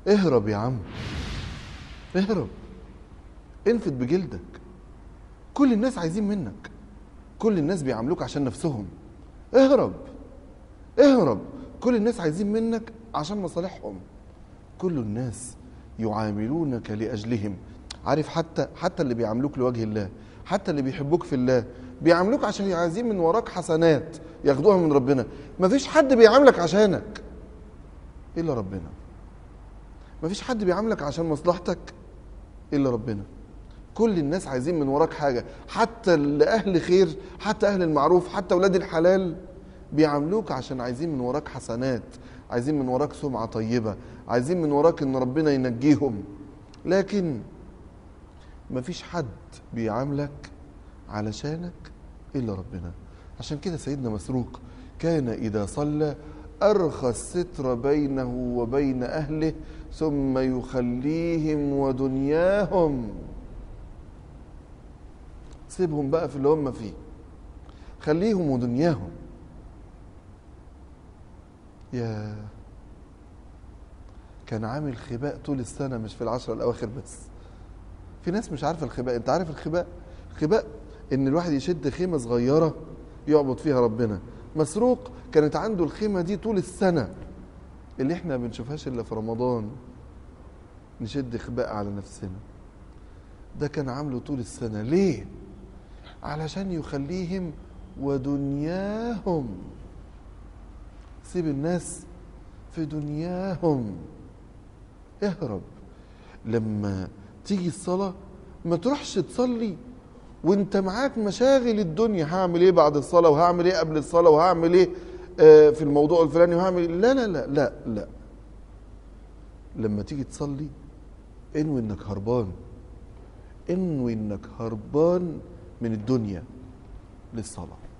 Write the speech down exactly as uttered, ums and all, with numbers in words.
اهرب يا عم، اهرب، انفد بجلدك. كل الناس عايزين منك، كل الناس بيعاملوك عشان نفسهم. اهرب اهرب، كل الناس عايزين منك عشان مصالحهم. كل الناس يعاملونك لأجلهم. عارف، حتى حتى اللي بيعاملوك لوجه الله، حتى اللي بيحبوك في الله، بيعاملوك عشان عايزين من وراك حسنات ياخدوها من ربنا. مفيش حد بيعاملك عشانك إلا ربنا. مفيش حد بيعاملك عشان مصلحتك إلا ربنا. كل الناس عايزين من وراك حاجة، حتى الأهل خير، حتى أهل المعروف، حتى أولاد الحلال بيعاملوك عشان عايزين من وراك حسنات، عايزين من وراك سمعة طيبة، عايزين من وراك إن ربنا ينجيهم. لكن مفيش حد بيعاملك علشانك إلا ربنا. عشان كده سيدنا مسروق كان إذا صلى أرخى الستر بينه وبين أهله ثم يخليهم ودنياهم. سيبهم بقى في اللي هم فيه، خليهم ودنياهم. يا كان عامل خباء طول السنة، مش في العشرة الأواخر بس. في ناس مش عارفة الخباء. انت عارف الخباء؟ الخباء ان الواحد يشد خيمة صغيرة يعبد فيها ربنا. مسروق كانت عنده الخيمة دي طول السنة، اللي احنا ما بنشوفهاش الا في رمضان، نشد خباء على نفسنا. ده كان عامله طول السنة. ليه؟ علشان يخليهم ودنياهم. سيب الناس في دنياهم، اهرب. لما تيجي الصلاة ما تروحش تصلي وانت معاك مشاغل الدنيا، هعمل ايه بعد الصلاة، وهعمل ايه قبل الصلاة، وهعمل ايه آه في الموضوع الفلاني، وهعمل إيه؟ لا لا لا لا لا. لما تيجي تصلي انوي انك هربان، انوي انك هربان من الدنيا للصلاة.